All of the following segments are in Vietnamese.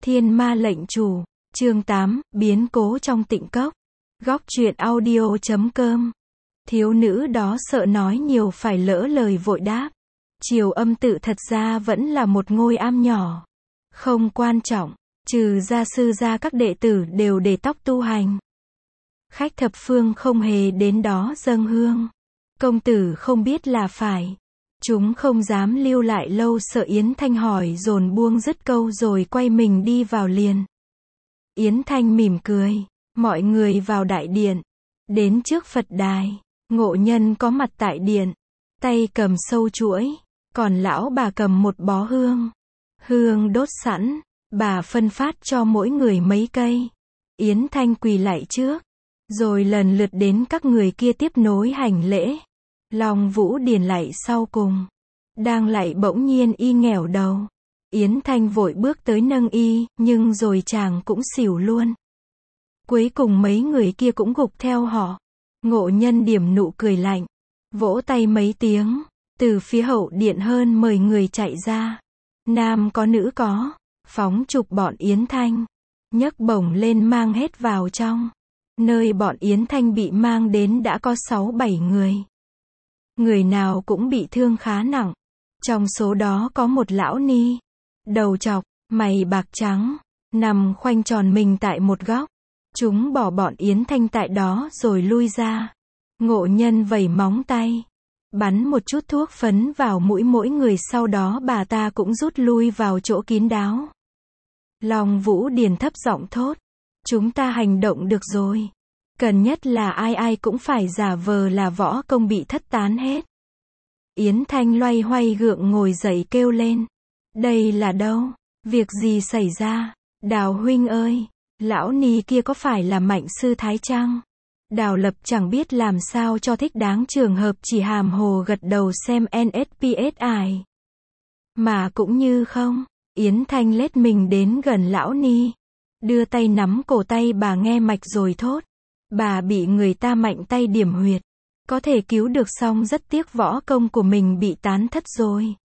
Thiên ma lệnh chủ, chương 8, biến cố trong tịnh cốc. Góc truyện audio.com. Thiếu nữ đó sợ nói nhiều phải lỡ lời vội đáp. Triều Âm tự thật ra vẫn là một ngôi am nhỏ. Không quan trọng, trừ gia sư ra các đệ tử đều để tóc tu hành. Khách thập phương không hề đến đó dâng hương. Công tử không biết là phải. Chúng không dám lưu lại lâu sợ Yến Thanh hỏi dồn buông dứt câu rồi quay mình đi vào liền. Yến Thanh mỉm cười. Mọi người vào đại điện. Đến trước Phật đài. Ngộ Nhân có mặt tại điện. Tay cầm sâu chuỗi. Còn lão bà cầm một bó hương. Hương đốt sẵn. Bà phân phát cho mỗi người mấy cây. Yến Thanh quỳ lạy trước. Rồi lần lượt đến các người kia tiếp nối hành lễ. Long Vũ Điền lạy sau cùng. Đang lạy bỗng nhiên y nghẻo đầu. Yến Thanh vội bước tới nâng y, nhưng rồi chàng cũng xỉu luôn. Cuối cùng mấy người kia cũng gục theo họ. Ngộ Nhân điểm nụ cười lạnh. Vỗ tay mấy tiếng. Từ phía hậu điện hơn 10 người chạy ra. Nam có nữ có. Phóng chụp bọn Yến Thanh. Nhấc bổng lên mang hết vào trong. Nơi bọn Yến Thanh bị mang đến đã có 6-7 người. Người nào cũng bị thương khá nặng. Trong số đó có một lão ni. Đầu trọc, mày bạc trắng. Nằm khoanh tròn mình tại một góc. Chúng bỏ bọn Yến Thanh tại đó rồi lui ra. Ngộ Nhân vẩy móng tay. Bắn một chút thuốc phấn vào mũi mỗi người, sau đó bà ta cũng rút lui vào chỗ kín đáo. Long Vũ Điền thấp giọng thốt. Chúng ta hành động được rồi. Cần nhất là ai cũng phải giả vờ là võ công bị thất tán hết. Yến Thanh loay hoay gượng ngồi dậy kêu lên. Đây là đâu? Việc gì xảy ra? Đào huynh ơi! Lão ni kia có phải là Mạnh sư thái chăng? Đào Lập chẳng biết làm sao cho thích đáng, trường hợp chỉ hàm hồ gật đầu xem NSPS ải. Mà cũng như không. Yến Thanh lết mình đến gần lão ni. Đưa tay nắm cổ tay bà nghe mạch rồi thốt. Bà bị người ta mạnh tay điểm huyệt. Có thể cứu được song rất tiếc võ công của mình bị tán thất rồi.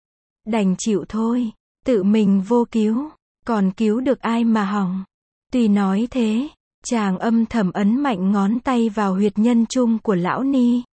Đành chịu thôi. Tự mình vô cứu. Còn cứu được ai mà hỏng. Tuy nói thế, chàng âm thầm ấn mạnh ngón tay vào huyệt nhân trung của lão ni.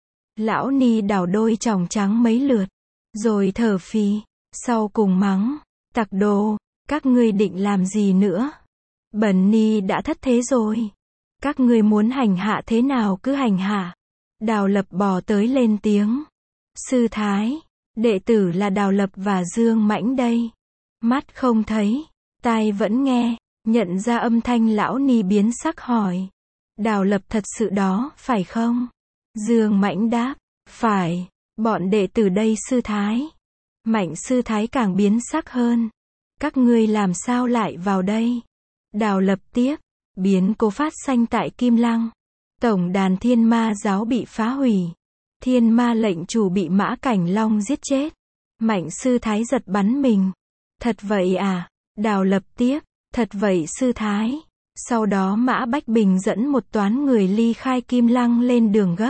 Lão ni đảo đôi tròng trắng mấy lượt. Rồi thở phì. Sau cùng mắng. Tặc đồ, các ngươi định làm gì nữa? Bần ni đã thất thế rồi. Các ngươi muốn hành hạ thế nào cứ hành hạ. Đào Lập bò tới lên tiếng. Sư thái, đệ tử là Đào Lập và Dương Mãnh đây. Mắt không thấy, tai vẫn nghe, nhận ra âm thanh lão ni biến sắc hỏi. Đào Lập thật sự đó, phải không? Dương Mãnh đáp, phải, bọn đệ tử đây sư thái. Mạnh sư thái càng biến sắc hơn. Các ngươi làm sao lại vào đây? Đào Lập tiếp, biến cố phát sanh tại Kim Lăng. Tổng đàn Thiên Ma giáo bị phá hủy. Thiên Ma lệnh chủ bị Mã Cảnh Long giết chết. Mạnh sư thái giật bắn mình. Thật vậy à? Đào Lập tiếp, thật vậy sư thái. Sau đó Mã Bách Bình dẫn một toán người ly khai Kim Lăng lên đường gấp.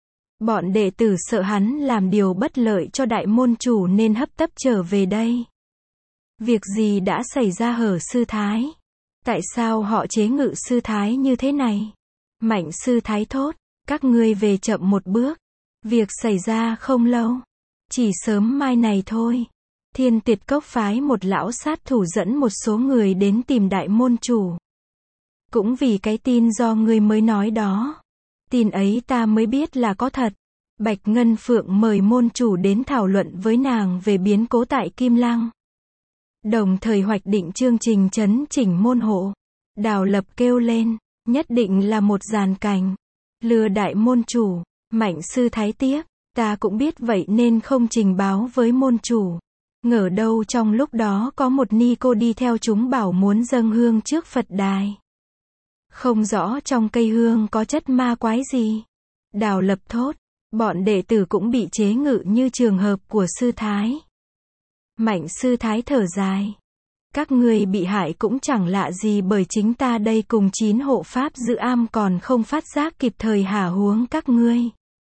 Bọn đệ tử sợ hắn làm điều bất lợi cho đại môn chủ nên hấp tấp trở về đây. Việc gì đã xảy ra hở sư thái? Tại sao họ chế ngự sư thái như thế này? Mạnh sư thái thốt, các ngươi về chậm một bước. Việc xảy ra không lâu. Chỉ sớm mai này thôi. Thiên Tuyệt Cốc phái một lão sát thủ dẫn một số người đến tìm đại môn chủ. Cũng vì cái tin do ngươi mới nói đó. Tin ấy ta mới biết là có thật. Bạch Ngân Phượng mời môn chủ đến thảo luận với nàng về biến cố tại Kim Lăng. Đồng thời hoạch định chương trình chấn chỉnh môn hộ. Đào Lập kêu lên, nhất định là một giàn cảnh. Lừa đại môn chủ. Mạnh sư thái tiếp, ta cũng biết vậy nên không trình báo với môn chủ. Ngờ đâu trong lúc đó có một ni cô đi theo chúng bảo muốn dâng hương trước Phật đài. Không rõ trong cây hương có chất ma quái gì. Đào Lập thốt, bọn đệ tử cũng bị chế ngự như trường hợp của sư thái. Mạnh sư thái thở dài. Các ngươi bị hại cũng chẳng lạ gì, bởi chính ta đây cùng 9 hộ pháp giữ am còn không phát giác kịp thời hả huống các ngươi.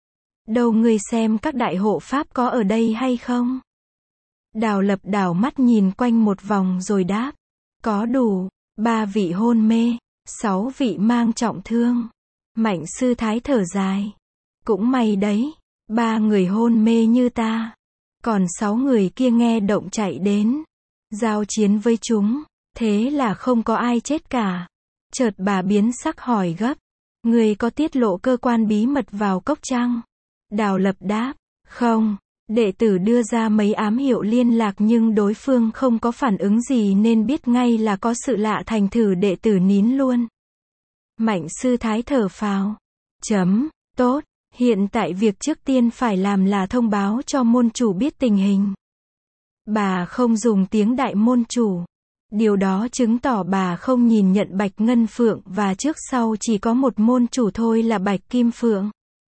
Đâu ngươi xem các đại hộ pháp có ở đây hay không? Đào Lập đảo mắt nhìn quanh một vòng rồi đáp. Có đủ 3 vị hôn mê, 6 vị mang trọng thương. Mạnh sư thái thở dài. Cũng may đấy, 3 người hôn mê như ta. Còn 6 người kia nghe động chạy đến. Giao chiến với chúng. Thế là không có ai chết cả. Chợt bà biến sắc hỏi gấp. Người có tiết lộ cơ quan bí mật vào cốc chăng? Đào Lập đáp. Không. Đệ tử đưa ra mấy ám hiệu liên lạc nhưng đối phương không có phản ứng gì nên biết ngay là có sự lạ, thành thử đệ tử nín luôn. Mạnh sư thái thở phào. Tốt. Hiện tại việc trước tiên phải làm là thông báo cho môn chủ biết tình hình. Bà không dùng tiếng đại môn chủ. Điều đó chứng tỏ bà không nhìn nhận Bạch Ngân Phượng và trước sau chỉ có một môn chủ thôi là Bạch Kim Phượng.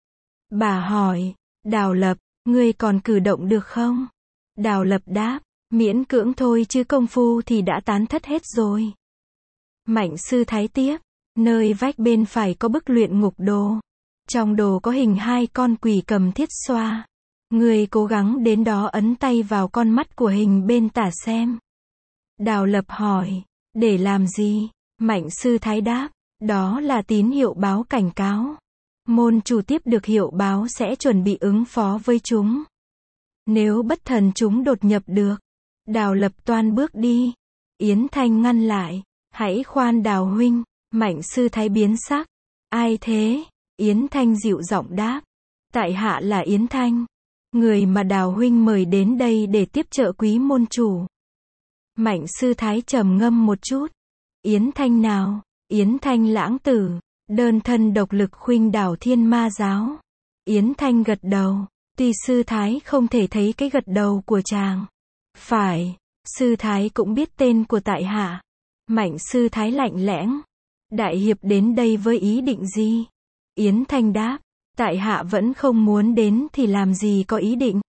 Bà hỏi, Đào Lập, ngươi còn cử động được không? Đào Lập đáp, miễn cưỡng thôi chứ công phu thì đã tán thất hết rồi. Mạnh sư thái tiếp, nơi vách bên phải có bức luyện ngục đồ. Trong đồ có hình 2 con quỷ cầm thiết xoa. Ngươi cố gắng đến đó ấn tay vào con mắt của hình bên tả xem. Đào Lập hỏi, để làm gì? Mạnh sư thái đáp, đó là tín hiệu báo cảnh cáo. Môn chủ tiếp được hiệu báo sẽ chuẩn bị ứng phó với chúng. Nếu bất thần chúng đột nhập được. Đào Lập toan bước đi. Yến Thanh ngăn lại. Hãy khoan Đào huynh. Mạnh sư thái biến sắc. Ai thế? Yến Thanh dịu giọng đáp. Tại hạ là Yến Thanh. Người mà Đào huynh mời đến đây để tiếp trợ quý môn chủ. Mạnh sư thái trầm ngâm một chút. Yến Thanh nào? Yến Thanh lãng tử. Đơn thân độc lực khuynh đảo Thiên Ma giáo. Yến Thanh gật đầu. Tuy sư thái không thể thấy cái gật đầu của chàng. Phải, sư thái cũng biết tên của tại hạ. Mạnh sư thái lạnh lẽng. Đại hiệp đến đây với ý định gì? Yến Thanh đáp. Tại hạ vẫn không muốn đến thì làm gì có ý định.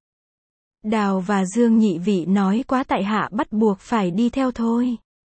Đào và Dương nhị vị nói quá tại hạ bắt buộc phải đi theo thôi.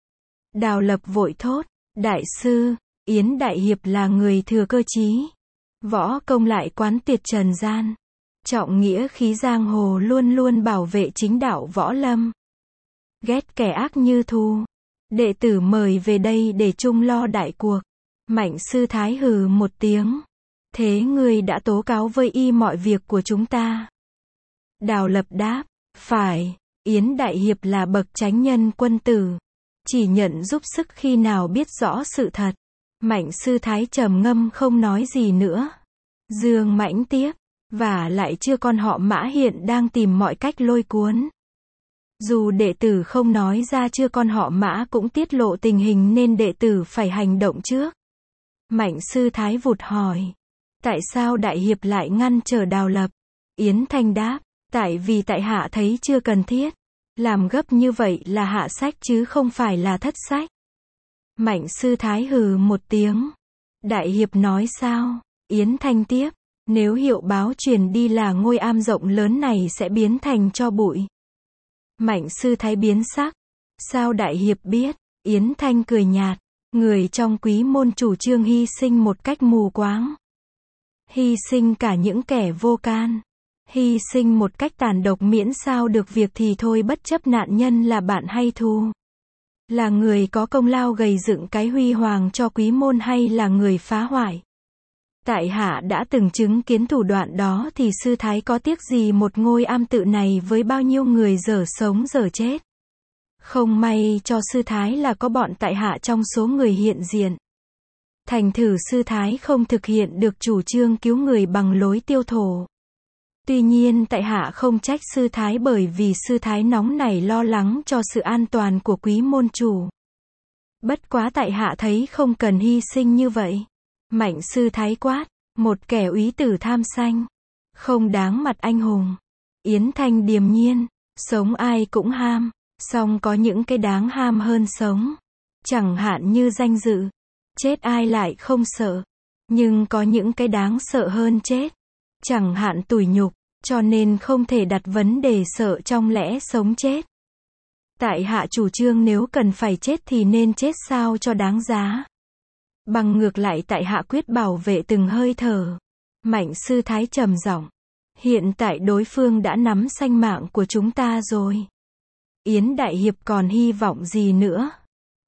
Đào Lập vội thốt. Đại sư, Yến đại hiệp là người thừa cơ chí. Võ công lại quán tuyệt trần gian. Trọng nghĩa khí giang hồ, luôn luôn bảo vệ chính đạo võ lâm. Ghét kẻ ác như thù. Đệ tử mời về đây để chung lo đại cuộc. Mạnh sư thái hừ một tiếng. Thế ngươi đã tố cáo với y mọi việc của chúng ta? Đào Lập đáp. Phải, Yến đại hiệp là bậc chánh nhân quân tử. Chỉ nhận giúp sức khi nào biết rõ sự thật. Mạnh sư thái trầm ngâm không nói gì nữa. Dương Mãnh tiếp. Và lại chưa con họ Mã hiện đang tìm mọi cách lôi cuốn. Dù đệ tử không nói ra chưa con họ Mã cũng tiết lộ tình hình nên đệ tử phải hành động trước. Mạnh sư thái vụt hỏi. Tại sao đại hiệp lại ngăn trở Đào Lập? Yến Thanh đáp. Tại vì tại hạ thấy chưa cần thiết. Làm gấp như vậy là hạ sách chứ không phải là thất sách. Mạnh sư thái hừ một tiếng. Đại hiệp nói sao? Yến Thanh tiếp. Nếu hiệu báo truyền đi là ngôi am rộng lớn này sẽ biến thành tro bụi. Mạnh sư thái biến sắc. Sao đại hiệp biết? Yến Thanh cười nhạt. Người trong quý môn chủ trương hy sinh một cách mù quáng. Hy sinh cả những kẻ vô can. Hy sinh một cách tàn độc miễn sao được việc thì thôi, bất chấp nạn nhân là bạn hay thù. Là người có công lao gầy dựng cái huy hoàng cho quý môn hay là người phá hoại. Tại hạ đã từng chứng kiến thủ đoạn đó thì sư thái có tiếc gì một ngôi am tự này với bao nhiêu người dở sống dở chết. Không may cho sư thái là có bọn tại hạ trong số người hiện diện. Thành thử sư thái không thực hiện được chủ trương cứu người bằng lối tiêu thổ. Tuy nhiên tại hạ không trách sư thái bởi vì sư thái nóng nảy lo lắng cho sự an toàn của quý môn chủ. Bất quá tại hạ thấy không cần hy sinh như vậy. Mạnh sư thái quát, một kẻ úy tử tham sanh, không đáng mặt anh hùng. Yến Thanh điềm nhiên, sống ai cũng ham, song có những cái đáng ham hơn sống. Chẳng hạn như danh dự, chết ai lại không sợ. Nhưng có những cái đáng sợ hơn chết, chẳng hạn tủi nhục, cho nên không thể đặt vấn đề sợ trong lẽ sống chết. Tại hạ chủ trương nếu cần phải chết thì nên chết sao cho đáng giá. Bằng ngược lại tại hạ quyết bảo vệ từng hơi thở. Mạnh sư thái trầm giọng. Hiện tại đối phương đã nắm sanh mạng của chúng ta rồi. Yến đại hiệp còn hy vọng gì nữa?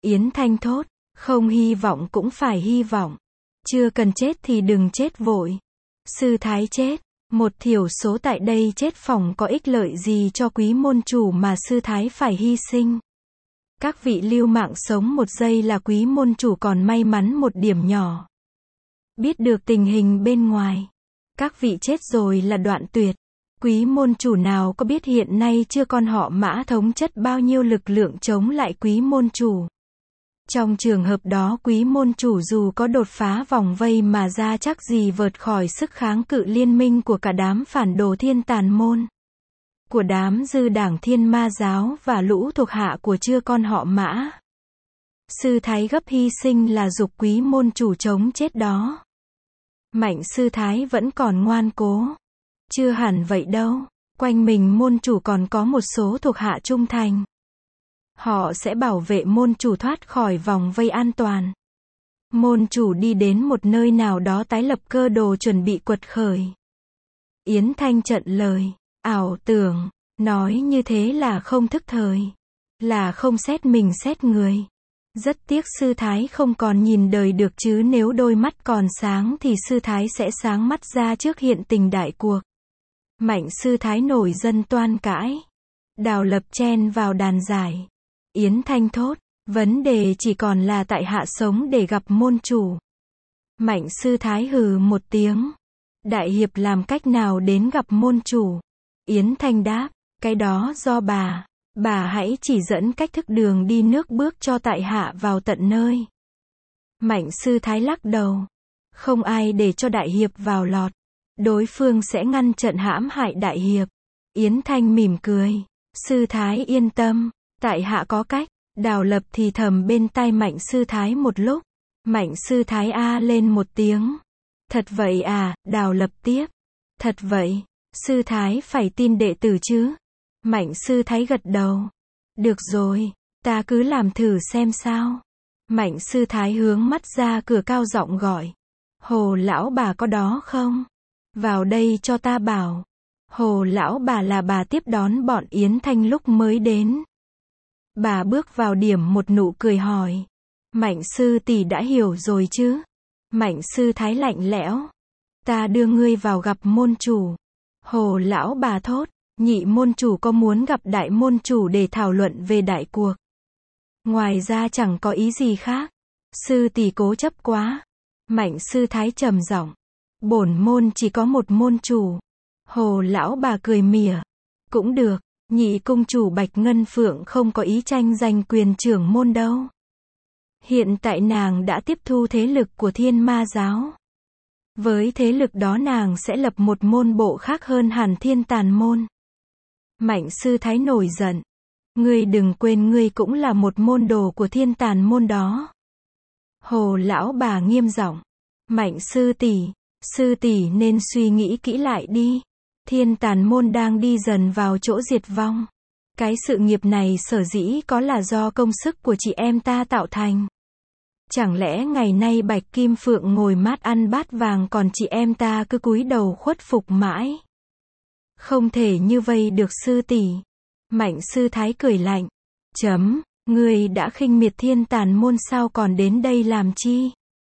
Yến Thanh thốt, không hy vọng cũng phải hy vọng. Chưa cần chết thì đừng chết vội. Sư thái chết, một thiểu số tại đây chết phòng có ích lợi gì cho quý môn chủ mà sư thái phải hy sinh. Các vị lưu mạng sống một giây là quý môn chủ còn may mắn một điểm nhỏ. Biết được tình hình bên ngoài. Các vị chết rồi là đoạn tuyệt. Quý môn chủ nào có biết hiện nay chưa con họ Mã thống chất bao nhiêu lực lượng chống lại quý môn chủ. Trong trường hợp đó quý môn chủ dù có đột phá vòng vây mà ra chắc gì vượt khỏi sức kháng cự liên minh của cả đám phản đồ thiên tàn môn. Của đám dư đảng thiên ma giáo và lũ thuộc hạ của chưa con họ Mã. Sư thái gấp hy sinh là giục quý môn chủ chống chết đó. Mạnh sư thái vẫn còn ngoan cố. Chưa hẳn vậy đâu. Quanh mình môn chủ còn có một số thuộc hạ trung thành. Họ sẽ bảo vệ môn chủ thoát khỏi vòng vây an toàn. Môn chủ đi đến một nơi nào đó tái lập cơ đồ chuẩn bị quật khởi. Yến Thanh trận lời, ảo tưởng, nói như thế là không thức thời. Là không xét mình xét người. Rất tiếc sư thái không còn nhìn đời được chứ nếu đôi mắt còn sáng thì sư thái sẽ sáng mắt ra trước hiện tình đại cuộc. Mạnh sư thái nổi dân toan cãi. Đào Lập chen vào đàn giải. Yến Thanh thốt, vấn đề chỉ còn là tại hạ sống để gặp môn chủ. Mạnh sư thái hừ một tiếng. Đại hiệp làm cách nào đến gặp môn chủ? Yến Thanh đáp, cái đó do bà. Bà hãy chỉ dẫn cách thức đường đi nước bước cho tại hạ vào tận nơi. Mạnh sư thái lắc đầu. Không ai để cho đại hiệp vào lọt. Đối phương sẽ ngăn trận hãm hại đại hiệp. Yến Thanh mỉm cười. Sư thái yên tâm. Tại hạ có cách. Đào Lập thì thầm bên tai Mạnh sư thái một lúc. Mạnh sư thái a lên một tiếng. Thật vậy à? Đào Lập tiếp. Thật vậy. Sư thái phải tin đệ tử chứ? Mạnh sư thái gật đầu. Được rồi, ta cứ làm thử xem sao. Mạnh sư thái hướng mắt ra cửa cao giọng gọi. Hồ lão bà có đó không? Vào đây cho ta bảo. Hồ lão bà là bà tiếp đón bọn Yến Thanh lúc mới đến. Bà bước vào điểm một nụ cười hỏi. Mạnh sư tỷ đã hiểu rồi chứ? Mạnh sư thái lạnh lẽo. Ta đưa ngươi vào gặp môn chủ. Hồ lão bà thốt. Nhị môn chủ có muốn gặp đại môn chủ để thảo luận về đại cuộc. Ngoài ra chẳng có ý gì khác. Sư tỷ cố chấp quá. Mạnh sư thái trầm giọng. Bổn môn chỉ có một môn chủ. Hồ lão bà cười mỉa. Cũng được, nhị cung chủ Bạch Ngân Phượng không có ý tranh giành quyền trưởng môn đâu. Hiện tại nàng đã tiếp thu thế lực của Thiên Ma giáo. Với thế lực đó nàng sẽ lập một môn bộ khác hơn hẳn Thiên Tàn môn. Mạnh sư thái nổi giận. Ngươi đừng quên ngươi cũng là một môn đồ của Thiên Tàn môn đó. Hồ lão bà nghiêm giọng. Mạnh sư tỷ nên suy nghĩ kỹ lại đi. Thiên Tàn môn đang đi dần vào chỗ diệt vong. Cái sự nghiệp này sở dĩ có là do công sức của chị em ta tạo thành. Chẳng lẽ ngày nay Bạch Kim Phượng ngồi mát ăn bát vàng còn chị em ta cứ cúi đầu khuất phục mãi? Không thể như vậy được sư tỷ. Mạnh sư thái cười lạnh. Ngươi đã khinh miệt Thiên Tàn môn sao còn đến đây làm chi?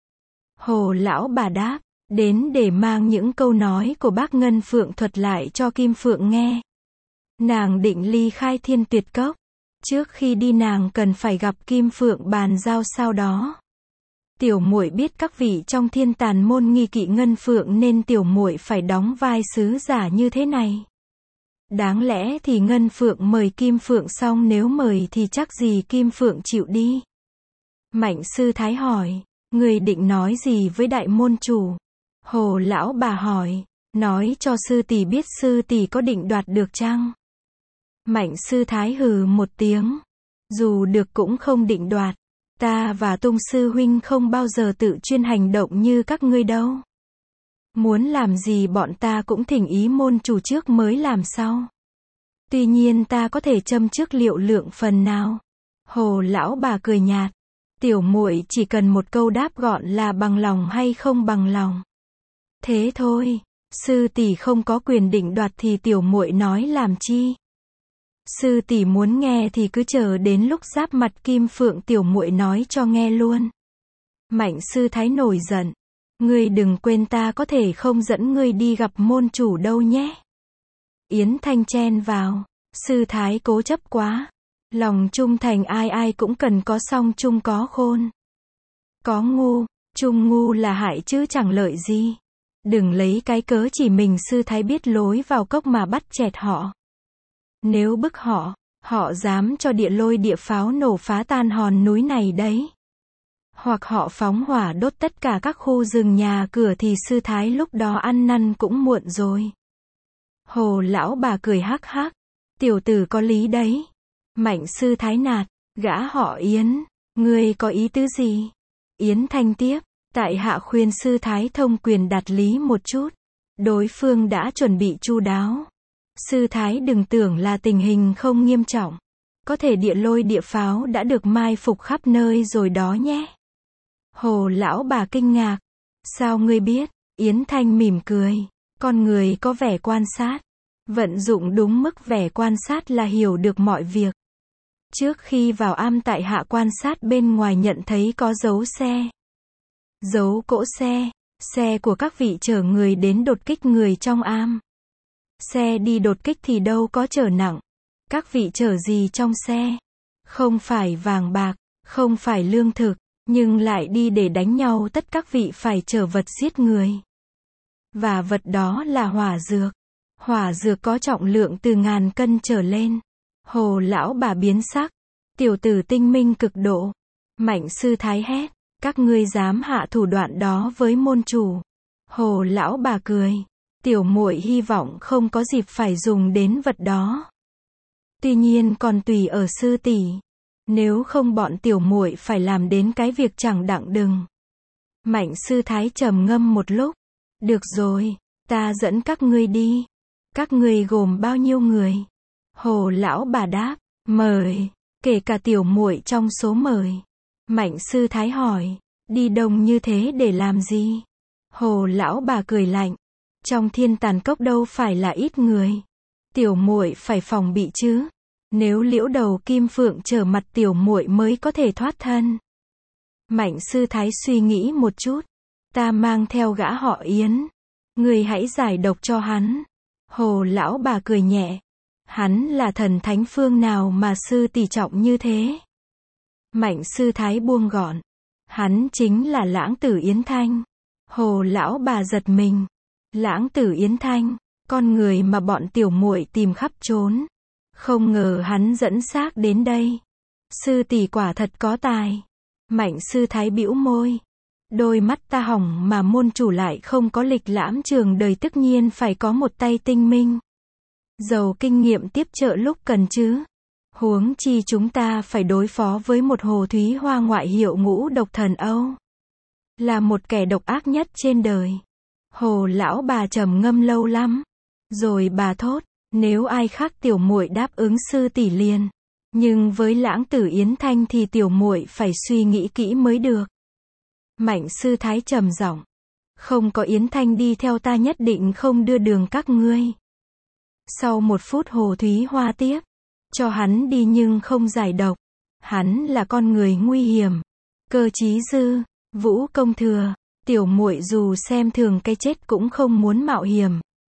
Hồ lão bà đáp. Đến để mang những câu nói của bác Ngân Phượng thuật lại cho Kim Phượng nghe. Nàng định ly khai Thiên Tuyệt Cốc. Trước khi đi nàng cần phải gặp Kim Phượng bàn giao sao đó. Tiểu muội biết các vị trong Thiên Tàn môn nghi kỵ Ngân Phượng nên tiểu muội phải đóng vai sứ giả như thế này. Đáng lẽ thì Ngân Phượng mời Kim Phượng xong nếu mời thì chắc gì Kim Phượng chịu đi. Mạnh sư thái hỏi, người định nói gì với đại môn chủ? Hồ lão bà hỏi, nói cho sư tỷ biết sư tỷ có định đoạt được chăng? Mạnh sư thái hừ một tiếng. Dù được cũng không định đoạt. Ta và Tung sư huynh không bao giờ tự chuyên hành động như các ngươi đâu. Muốn làm gì bọn ta cũng thỉnh ý môn chủ trước mới làm sau. Tuy nhiên ta có thể châm trước liệu lượng phần nào. Hồ lão bà cười nhạt. Tiểu muội chỉ cần một câu đáp gọn là bằng lòng hay không bằng lòng. Thế thôi, sư tỷ không có quyền định đoạt thì tiểu muội nói làm chi? Sư tỷ muốn nghe thì cứ chờ đến lúc giáp mặt Kim Phượng tiểu muội nói cho nghe luôn. Mạnh sư thái nổi giận. Ngươi đừng quên ta có thể không dẫn ngươi đi gặp môn chủ đâu nhé. Yến Thanh chen vào. Sư thái cố chấp quá. Lòng trung thành ai ai cũng cần có, song trung có khôn. Có ngu, trung ngu là hại chứ chẳng lợi gì. Đừng lấy cái cớ chỉ mình sư thái biết lối vào cốc mà bắt chẹt họ. Nếu bức họ, họ dám cho địa lôi địa pháo nổ phá tan hòn núi này đấy. Hoặc họ phóng hỏa đốt tất cả các khu rừng nhà cửa thì sư thái lúc đó ăn năn cũng muộn rồi. Hồ lão bà cười hắc hắc. Tiểu tử có lý đấy. Mạnh sư thái nạt. Gã họ Yến. Ngươi có ý tứ gì? Yến Thanh tiếp. Tại hạ khuyên sư thái thông quyền đạt lý một chút. Đối phương đã chuẩn bị chu đáo. Sư thái đừng tưởng là tình hình không nghiêm trọng. Có thể địa lôi địa pháo đã được mai phục khắp nơi rồi đó nhé. Hồ lão bà kinh ngạc. Sao ngươi biết? Yến Thanh mỉm cười. Con người có vẻ quan sát. Vận dụng đúng mức vẻ quan sát là hiểu được mọi việc. Trước khi vào am tại hạ quan sát bên ngoài nhận thấy có dấu xe. Dấu cỗ xe. Xe của các vị chở người đến đột kích người trong am. Xe đi đột kích thì đâu có chở nặng. Các vị chở gì trong xe? Không phải vàng bạc, không phải lương thực, nhưng lại đi để đánh nhau, tất các vị phải chở vật giết người. Và vật đó là hỏa dược. Hỏa dược có trọng lượng từ 1000 cân trở lên. Hồ lão bà biến sắc. Tiểu tử tinh minh cực độ. Mạnh sư thái hét. Các ngươi dám hạ thủ đoạn đó với môn chủ. Hồ lão bà cười. Tiểu muội hy vọng không có dịp phải dùng đến vật đó. Tuy nhiên còn tùy ở sư tỷ. Nếu không bọn tiểu muội phải làm đến cái việc chẳng đặng đừng. Mạnh sư thái trầm ngâm một lúc. Được rồi, ta dẫn các ngươi đi. Các ngươi gồm bao nhiêu người? Hồ lão bà đáp. Mời. Kể cả tiểu muội trong số mời. Mạnh sư thái hỏi. Đi đông như thế để làm gì? Hồ lão bà cười lạnh. Trong thiên tàn cốc đâu phải là ít người. Tiểu muội phải phòng bị chứ. Nếu liễu đầu Kim Phượng trở mặt tiểu muội mới có thể thoát thân. Mạnh sư thái suy nghĩ một chút. Ta mang theo gã họ Yến. Người hãy giải độc cho hắn. Hồ lão bà cười nhẹ. Hắn là thần thánh phương nào mà sư tỷ trọng như thế? Mạnh sư thái buông gọn. Hắn chính là lãng tử Yến Thanh. Hồ lão bà giật mình. Lãng tử Yến Thanh, con người mà bọn tiểu muội tìm khắp trốn. Không ngờ hắn dẫn xác đến đây. Sư tỷ quả thật có tài. Mạnh sư thái bĩu môi. Đôi mắt ta hỏng mà môn chủ lại không có lịch lãm trường đời, tất nhiên phải có một tay tinh minh. Giàu kinh nghiệm tiếp trợ lúc cần chứ. Huống chi chúng ta phải đối phó với một Hồ Thúy Hoa ngoại hiệu Ngũ Độc Thần Âu. Là một kẻ độc ác nhất trên đời. Hồ lão bà trầm ngâm lâu lắm. Rồi bà thốt. Nếu ai khác tiểu muội đáp ứng sư tỷ liền. Nhưng với lãng tử Yến Thanh thì tiểu muội phải suy nghĩ kỹ mới được. Mạnh sư thái trầm giọng. Không có Yến Thanh đi theo ta nhất định không đưa đường các ngươi. Sau 1 phút Hồ Thúy Hoa tiếp. Cho hắn đi nhưng không giải độc. Hắn là con người nguy hiểm. Cơ trí dư, Vũ Công Thừa. Tiểu muội dù xem thường cái chết cũng không muốn mạo hiểm.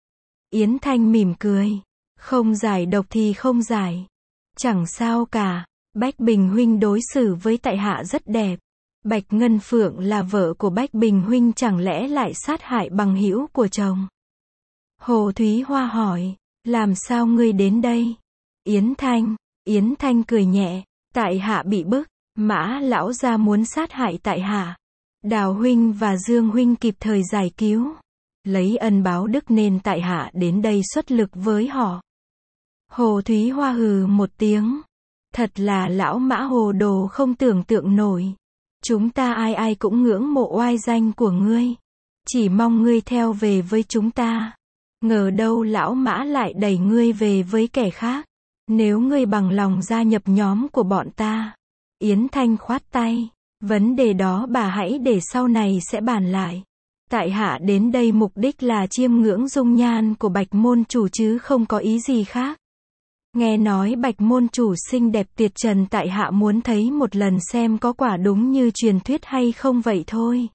Yến Thanh mỉm cười. Không giải độc thì không giải. Chẳng sao cả. Bách Bình huynh đối xử với tại hạ rất đẹp. Bạch Ngân Phượng là vợ của Bách Bình huynh, chẳng lẽ lại sát hại bằng hữu của chồng? Hồ Thúy Hoa hỏi. Làm sao ngươi đến đây? Yến Thanh cười nhẹ. Tại hạ bị bức. Mã lão gia muốn sát hại tại hạ. Đào huynh và Dương huynh kịp thời giải cứu. Lấy ân báo đức nên tại hạ đến đây xuất lực với họ. Hồ Thúy Hoa hừ một tiếng. Thật là lão Mã hồ đồ không tưởng tượng nổi. Chúng ta ai ai cũng ngưỡng mộ oai danh của ngươi. Chỉ mong ngươi theo về với chúng ta. Ngờ đâu lão Mã lại đẩy ngươi về với kẻ khác. Nếu ngươi bằng lòng gia nhập nhóm của bọn ta. Yến Thanh khoát tay. Vấn đề đó bà hãy để sau này sẽ bàn lại. Tại hạ đến đây mục đích là chiêm ngưỡng dung nhan của Bạch môn chủ chứ không có ý gì khác. Nghe nói Bạch môn chủ xinh đẹp tuyệt trần, tại hạ muốn thấy một lần xem có quả đúng như truyền thuyết hay không vậy thôi.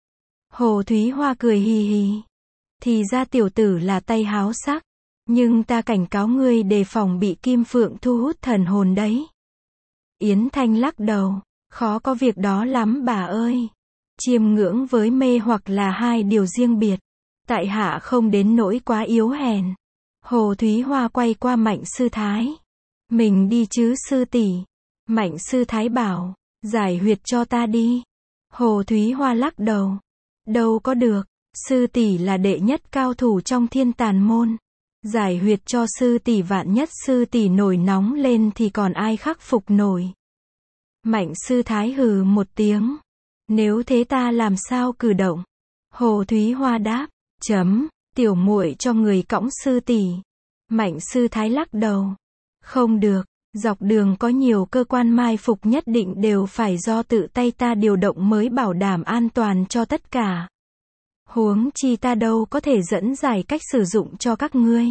Hồ Thúy Hoa cười hì hì. Thì ra tiểu tử là tay háo sắc. Nhưng ta cảnh cáo ngươi đề phòng bị Kim Phượng thu hút thần hồn đấy. Yến Thanh lắc đầu. Khó có việc đó lắm bà ơi. Chiêm ngưỡng với mê hoặc là hai điều riêng biệt. Tại hạ không đến nỗi quá yếu hèn. Hồ Thúy Hoa quay qua Mạnh Sư Thái. Mình đi chứ sư tỷ. Mạnh Sư Thái bảo. Giải huyệt cho ta đi. Hồ Thúy Hoa lắc đầu. Đâu có được. Sư tỷ là đệ nhất cao thủ trong Thiên Tàn môn. Giải huyệt cho sư tỷ, vạn nhất sư tỷ nổi nóng lên thì còn ai khắc phục nổi. Mạnh Sư Thái hừ một tiếng. Nếu thế ta làm sao cử động? Hồ Thúy Hoa đáp. Tiểu muội cho người cõng sư tỷ. Mạnh Sư Thái lắc đầu. Không được, dọc đường có nhiều cơ quan mai phục, nhất định đều phải do tự tay ta điều động mới bảo đảm an toàn cho tất cả. Huống chi ta đâu có thể dẫn giải cách sử dụng cho các ngươi.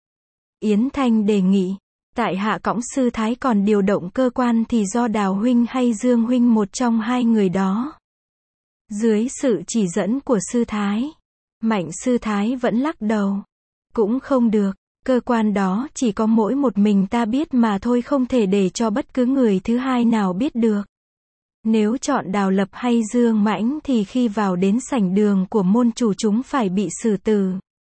Yến Thanh đề nghị. Tại hạ cõng sư thái, còn điều động cơ quan thì do Đào huynh hay Dương huynh, một trong hai người đó. Dưới sự chỉ dẫn của sư thái, Mạnh Sư Thái vẫn lắc đầu. Cũng không được, cơ quan đó chỉ có mỗi một mình ta biết mà thôi, không thể để cho bất cứ người thứ hai nào biết được. Nếu chọn Đào Lập hay Dương Mãnh thì khi vào đến sảnh đường của môn chủ chúng phải bị xử tử.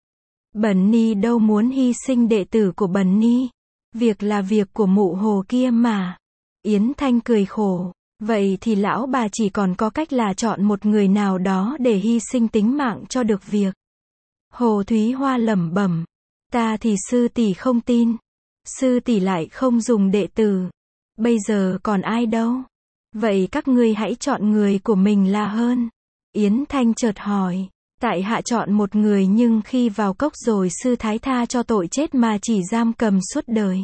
Bần ni đâu muốn hy sinh đệ tử của bần ni. Việc là việc của mụ Hồ kia mà. Yến Thanh cười khổ. Vậy thì lão bà chỉ còn có cách là chọn một người nào đó để hy sinh tính mạng cho được việc. Hồ Thúy Hoa lẩm bẩm. Ta thì sư tỷ không tin. Sư tỷ lại không dùng đệ tử. Bây giờ còn ai đâu. Vậy các ngươi hãy chọn người của mình là hơn. Yến Thanh chợt hỏi. Tại hạ chọn một người, nhưng khi vào cốc rồi sư thái tha cho tội chết mà chỉ giam cầm suốt đời.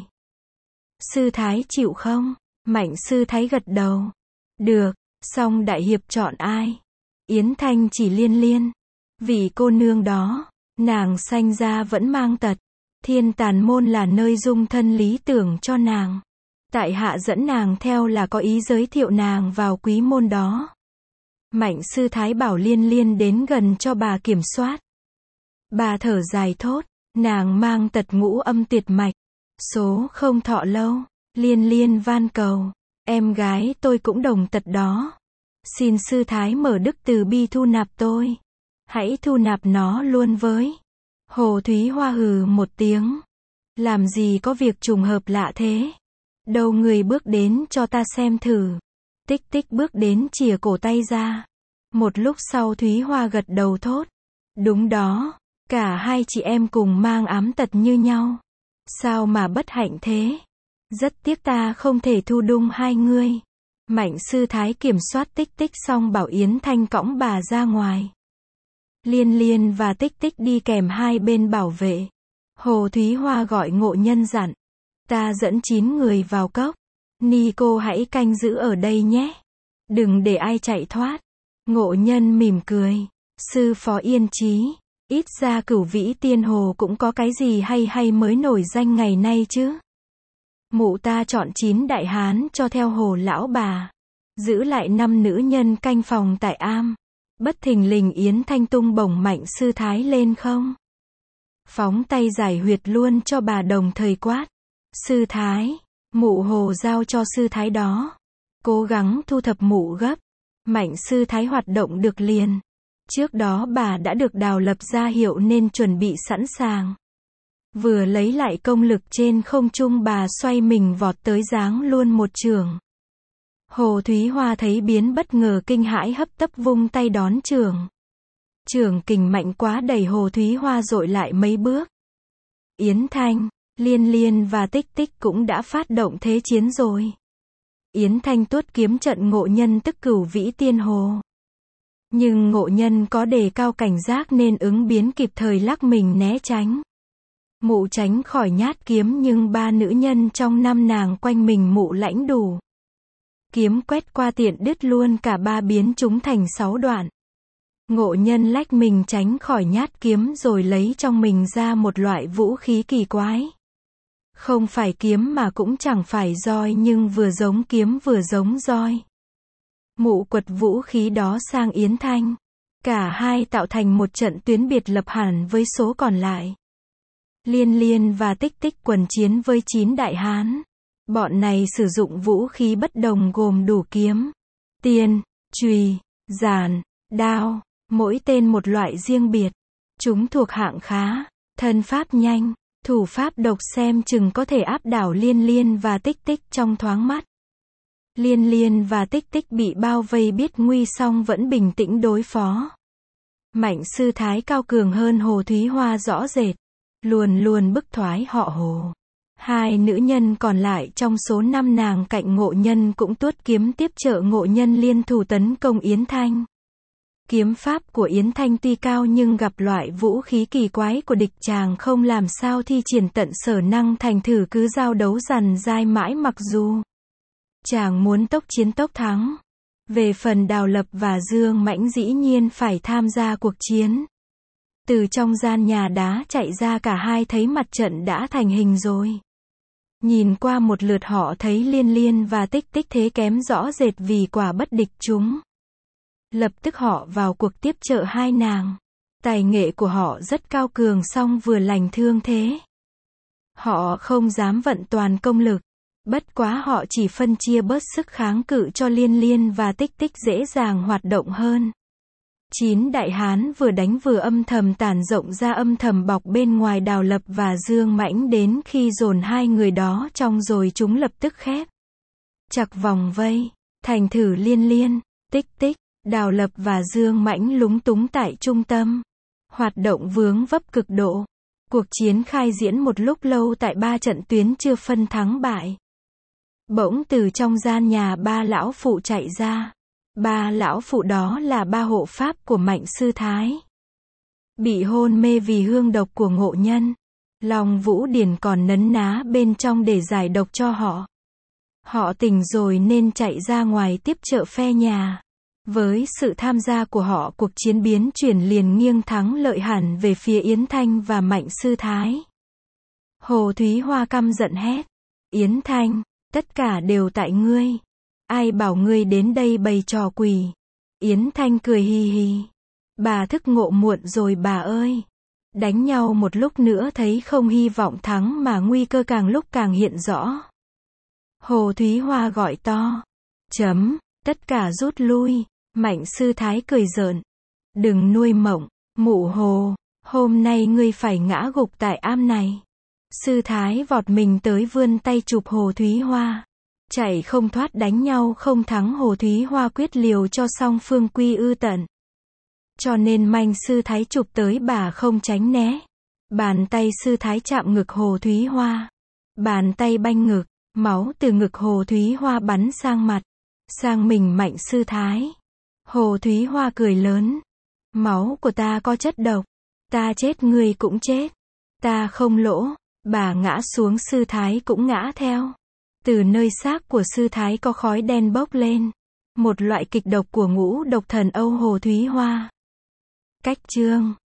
Sư thái chịu không? Mạnh Sư Thái gật đầu. Được, xong đại hiệp chọn ai? Yến Thanh chỉ Liên Liên. Vị cô nương đó, nàng sanh ra vẫn mang tật. Thiên Tàn môn là nơi dung thân lý tưởng cho nàng. Tại hạ dẫn nàng theo là có ý giới thiệu nàng vào quý môn đó. Mạnh Sư Thái bảo Liên Liên đến gần cho bà kiểm soát. Bà thở dài thốt, nàng mang tật ngũ âm tuyệt mạch, số không thọ lâu. Liên Liên van cầu, em gái tôi cũng đồng tật đó. Xin sư thái mở đức từ bi thu nạp tôi. Hãy thu nạp nó luôn với. Hồ Thúy Hoa hừ một tiếng. Làm gì có việc trùng hợp lạ thế. Đâu người bước đến cho ta xem thử. Tích Tích bước đến chìa cổ tay ra. Một lúc sau Thúy Hoa gật đầu thốt. Đúng đó, cả hai chị em cùng mang ám tật như nhau. Sao mà bất hạnh thế. Rất tiếc ta không thể thu dung hai ngươi. Mạnh Sư Thái kiểm soát Tích Tích xong bảo Yến Thanh cõng bà ra ngoài. Liên Liên và Tích Tích đi kèm hai bên bảo vệ. Hồ Thúy Hoa gọi Ngộ Nhân dặn. Ta dẫn 9 người vào cốc. Ni cô hãy canh giữ ở đây nhé. Đừng để ai chạy thoát. Ngộ Nhân mỉm cười. Sư phó yên chí. Ít ra Cửu Vĩ Tiên Hồ cũng có cái gì hay hay mới nổi danh ngày nay chứ. Mụ ta chọn 9 đại hán cho theo Hồ lão bà. Giữ lại 5 nữ nhân canh phòng tại am. Bất thình lình Yến Thanh tung bổng Mạnh Sư Thái lên không. Phóng tay giải huyệt luôn cho bà, đồng thời quát. Sư Thái, mụ Hồ giao cho sư thái đó. Cố gắng thu thập mụ gấp. Mạnh Sư Thái hoạt động được liền. Trước đó bà đã được Đào Lập ra hiệu nên chuẩn bị sẵn sàng. Vừa lấy lại công lực trên không trung, bà xoay mình vọt tới giáng luôn một chưởng. Hồ Thúy Hoa thấy biến bất ngờ kinh hãi, hấp tấp vung tay đón chưởng. Chưởng kình mạnh quá đẩy Hồ Thúy Hoa dội lại mấy bước. Yến Thanh, Liên Liên và Tích Tích cũng đã phát động thế chiến rồi. Yến Thanh tuốt kiếm trận Ngộ Nhân tức Cửu Vĩ Tiên Hồ. Nhưng Ngộ Nhân có đề cao cảnh giác nên ứng biến kịp thời, lắc mình né tránh. Mụ tránh khỏi nhát kiếm, nhưng 3 nữ nhân trong 5 nàng quanh mình mụ lãnh đủ. Kiếm quét qua tiện đứt luôn cả 3, biến chúng thành 6 đoạn. Ngộ Nhân lách mình tránh khỏi nhát kiếm rồi lấy trong mình ra một loại vũ khí kỳ quái. Không phải kiếm mà cũng chẳng phải roi nhưng vừa giống kiếm vừa giống roi. Mụ quật vũ khí đó sang Yến Thanh. Cả hai tạo thành một trận tuyến biệt lập hẳn với số còn lại. Liên Liên và Tích Tích quần chiến với 9 đại hán. Bọn này sử dụng vũ khí bất đồng gồm đủ kiếm, tiên, chùy, giản, đao, mỗi tên một loại riêng biệt. Chúng thuộc hạng khá, thân pháp nhanh, thủ pháp độc xem chừng có thể áp đảo Liên Liên và Tích Tích trong thoáng mắt. Liên Liên và Tích Tích bị bao vây biết nguy song vẫn bình tĩnh đối phó. Mạnh sư thái cao cường hơn Hồ Thúy Hoa rõ rệt, luôn luôn bức thoái họ Hồ. Hai nữ nhân còn lại trong số 5 nàng cạnh Ngộ Nhân cũng tuốt kiếm tiếp trợ Ngộ Nhân liên thủ tấn công Yến Thanh. Kiếm pháp của Yến Thanh tuy cao nhưng gặp loại vũ khí kỳ quái của địch chàng không làm sao thi triển tận sở năng, thành thử cứ giao đấu dằn dai mãi mặc dù chàng muốn tốc chiến tốc thắng. Về phần Đào Lập và Dương Mãnh dĩ nhiên phải tham gia cuộc chiến. Từ trong gian nhà đá chạy ra cả hai thấy mặt trận đã thành hình rồi. Nhìn qua một lượt họ thấy Liên Liên và Tích Tích thế kém rõ rệt vì quả bất địch chúng. Lập tức họ vào cuộc tiếp trợ hai nàng. Tài nghệ của họ rất cao cường song vừa lành thương thế. Họ không dám vận toàn công lực. Bất quá họ chỉ phân chia bớt sức kháng cự cho Liên Liên và Tích Tích dễ dàng hoạt động hơn. 9 đại hán vừa đánh vừa âm thầm tản rộng ra âm thầm bọc bên ngoài Đào Lập và Dương Mãnh đến khi dồn hai người đó trong rồi chúng lập tức khép chặt vòng vây. Thành thử Liên Liên, Tích Tích, Đào Lập và Dương Mãnh lúng túng tại trung tâm. Hoạt động vướng vấp cực độ. Cuộc chiến khai diễn một lúc lâu tại 3 trận tuyến chưa phân thắng bại. Bỗng từ trong gian nhà 3 lão phụ chạy ra. 3 lão phụ đó là 3 hộ pháp của Mạnh sư thái. Bị hôn mê vì hương độc của Ngộ Nhân. Long Vũ Điển còn nấn ná bên trong để giải độc cho họ. Họ tỉnh rồi nên chạy ra ngoài tiếp trợ phe nhà. Với sự tham gia của họ cuộc chiến biến chuyển liền nghiêng thắng lợi hẳn về phía Yến Thanh và Mạnh sư thái. Hồ Thúy Hoa căm giận hét. Yến Thanh, tất cả đều tại ngươi. Ai bảo ngươi đến đây bày trò quỷ. Yến Thanh cười hì hì. Bà thức ngộ muộn rồi bà ơi. Đánh nhau một lúc nữa thấy không hy vọng thắng mà nguy cơ càng lúc càng hiện rõ. Hồ Thúy Hoa gọi to. Tất cả rút lui. Mạnh sư thái cười giỡn. Đừng nuôi mộng, mụ Hồ. Hôm nay ngươi phải ngã gục tại am này. Sư thái vọt mình tới vươn tay chụp Hồ Thúy Hoa. Chạy không thoát đánh nhau không thắng Hồ Thúy Hoa quyết liều cho song phương quy ư tận. Cho nên Mạnh sư thái chụp tới bà không tránh né. Bàn tay sư thái chạm ngực Hồ Thúy Hoa. Bàn tay banh ngực, máu từ ngực Hồ Thúy Hoa bắn sang mặt, sang mình Mạnh sư thái. Hồ Thúy Hoa cười lớn. Máu của ta có chất độc. Ta chết ngươi cũng chết. Ta không lỗ. Bà ngã xuống sư thái cũng ngã theo. Từ nơi xác của sư thái có khói đen bốc lên. Một loại kịch độc của ngũ độc thần Âu Hồ Thúy Hoa. Cách chương